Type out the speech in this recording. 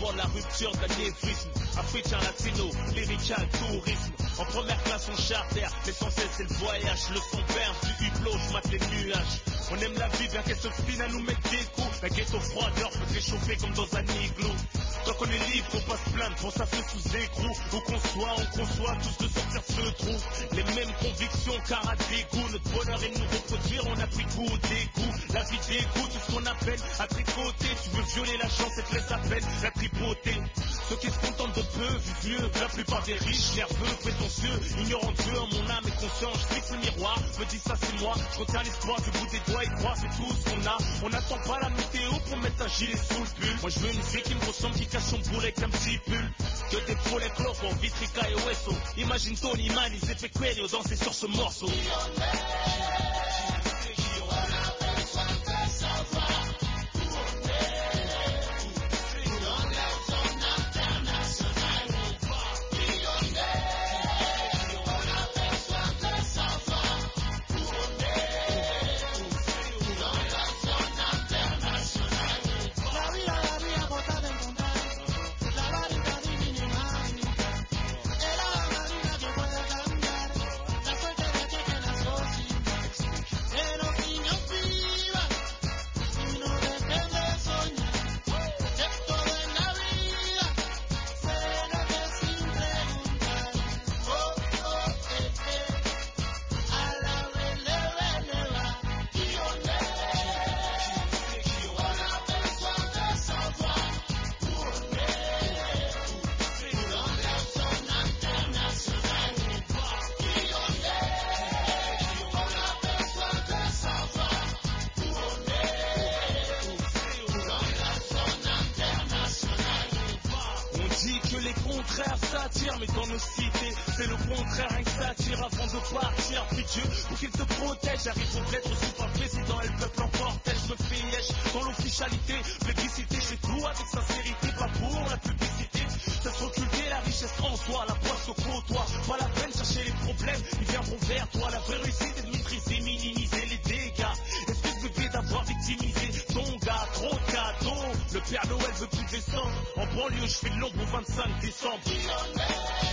pour la rupture de l'anévrisme. Africain, latino, lyrical, tourisme. En première classe, on charter. L'essentiel, c'est le voyage. Le son perdu du hublot, je mate les nuages. On aime la vie, bien qu'elle se fine à nous mettre des coups. La ghetto froideur peut s'échauffer comme dans un igloo. Tant qu'on est libre, faut pas se plaindre pour ça fait sous écrou. Où qu'on soit, on conçoit tous de sortir ce trou. Les mêmes convictions, car à dégoût. Notre bonheur est de nous reproduire, on a pris coup au dégoût. La vie dégoûte, tout ce qu'on appelle à tricoter. Tu veux violer la chance, elle te laisse à peine la tripauter. Ceux qui se contentent de peu, vivent mieux que la plupart des riches, nerveux, prétentieux, ignorant Dieu en mon âme et conscience. Je fixe le miroir, me dis ça c'est moi. Je retiens l'espoir du bout des doigts et crois, c'est tout ce qu'on a. On n'attend pas la météo pour mettre un gilet sous le pull. Moi je veux une vie qui me ressemble, qui cache son poulet avec un petit pull. Que des poulets clopos, Vitrica et Wesso. Imagine Tony Man, il s'est fait Quelio danser sur ce morceau. Mais dans nos cités, c'est le contraire, rien que ça attire avant de partir. Puis Dieu, pour qu'il te protège, j'arrive au bled, reçu par le président et le peuple en cortège. Je me fais yèche dans l'officialité, plébiscité, j'ai tout avec sincérité, pas pour la publicité. Ça se occulter la richesse en soi, la poisse au côtoir. Pas la peine de chercher les problèmes, ils viendront vers toi. La vraie réussite est de maîtriser, minimiser les dégâts. Est-ce que bébé d'avoir victimisé ton gars, trop de cadeaux. Le Père Noël veut plus descendre. En banlieue, je fais de l'ombre au 25 décembre.